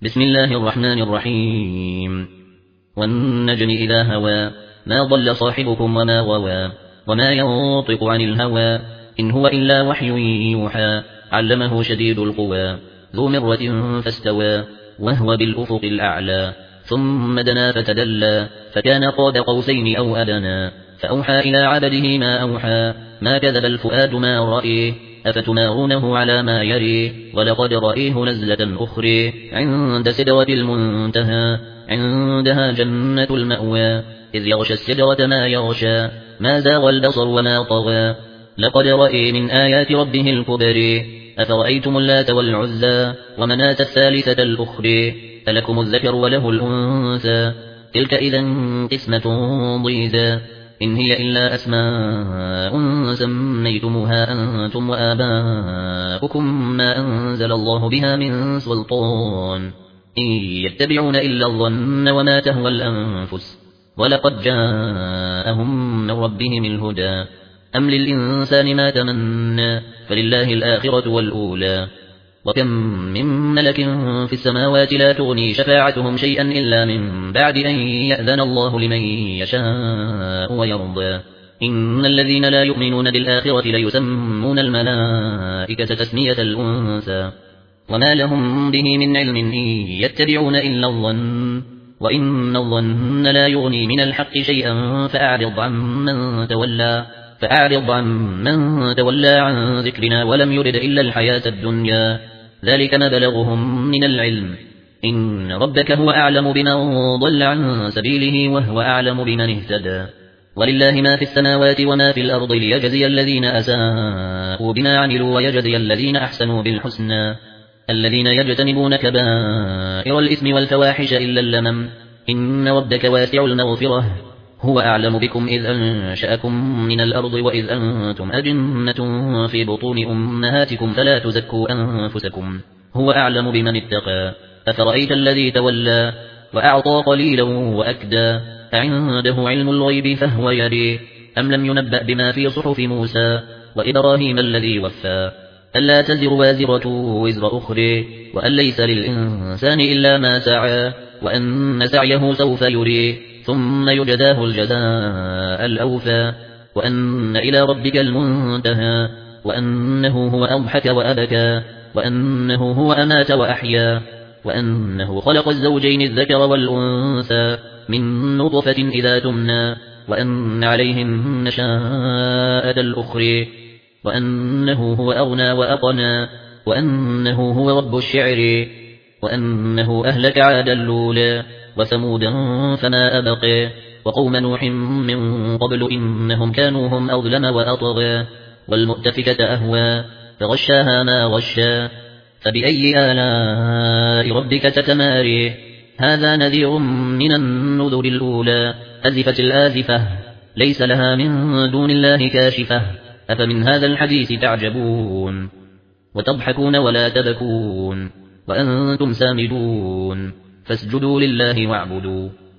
بسم الله الرحمن الرحيم والنجم إذا هوى ما ضل صاحبكم وما غوى وما ينطق عن الهوى إن هو إلا وحي يوحى علمه شديد القوى ذو مرة فاستوى وهو بالأفق الأعلى ثم دنا فتدلى فكان قاب قوسين أو أدنى فأوحى إلى عبده ما أوحى ما كذب الفؤاد ما رأيه أفتمارونه على ما يري ولقد رأيه نزلة أخرى عند سدرة المنتهى عندها جنة المأوى إذ يغشى السدرة ما يغشى ما زاغ البصر وما طغى لقد رأي من آيات ربه الكبرى أفرأيتم اللات والعزى ومناة الثالثة الأخرى ألكم الذكر وله الأنثى تلك إذا قسمة ضيزى إن هي إلا أسماء سميتموها أنتم وآباؤكم ما أنزل الله بها من سلطان إن يتبعون إلا الظن وما تهوى الأنفس ولقد جاءهم من ربهم الهدى أم للإنسان ما تمنى فلله الآخرة والأولى وكم من ملك في السماوات لا تغني شفاعتهم شيئا إلا من بعد أن يأذن الله لمن يشاء ويرضى إن الذين لا يؤمنون بالآخرة ليسمون الملائكة تسمية الأنثى وما لهم به من علم إن يتبعون إلا الظن وإن الظن لا يغني من الحق شيئا فأعرض عن من تولى عن ذكرنا ولم يرد إلا الحياة الدنيا ذلك مبلغهم من العلم إن ربك هو أعلم بمن ضل عن سبيله وهو أعلم بمن اهتدى ولله ما في السماوات وما في الأرض ليجزي الذين أساءوا بما عملوا ويجزي الذين أحسنوا بالحسنى الذين يجتنبون كبائر الإثم والفواحش إلا اللمم إن ربك واسع المغفرة هو أعلم بكم إذ أنشأكم من الأرض وإذ أنتم أجنة في بطون أمهاتكم فلا تزكوا أنفسكم هو أعلم بمن اتقى أفرأيت الذي تولى وأعطى قليلا وأكدى أعنده علم الغيب فهو يري أم لم ينبأ بما في صحف موسى وإبراهيم الذي وفى ألا تزر وازرة وزر أخرى وأن ليس للإنسان إلا ما سعى وأن سعيه سوف يري ثم يجزاه الجزاء الأوفى وأن إلى ربك المنتهى وأنه هو أضحك وأبكى وأنه هو أمات وأحيا وأنه خلق الزوجين الذكر والأنثى من نطفة إذا تمنى وأن عليهم النشاءة الأخرى وأنه هو أغنى وأقنى وأنه هو رب الشعر وأنه أهلك عاد الأولى وثمودا فما أبقى وقوم نوح من قبل إنهم كانوا هم أظلم وأطغى والمؤتفكة أهوى فغشاها ما غشا فبأي آلاء ربك تتماري هذا نذير من النذر الأولى أزفت الآزفة ليس لها من دون الله كاشفة أفمن هذا الحديث تعجبون وتضحكون ولا تبكون وأنتم سامدون فاسجدوا لله واعبدوا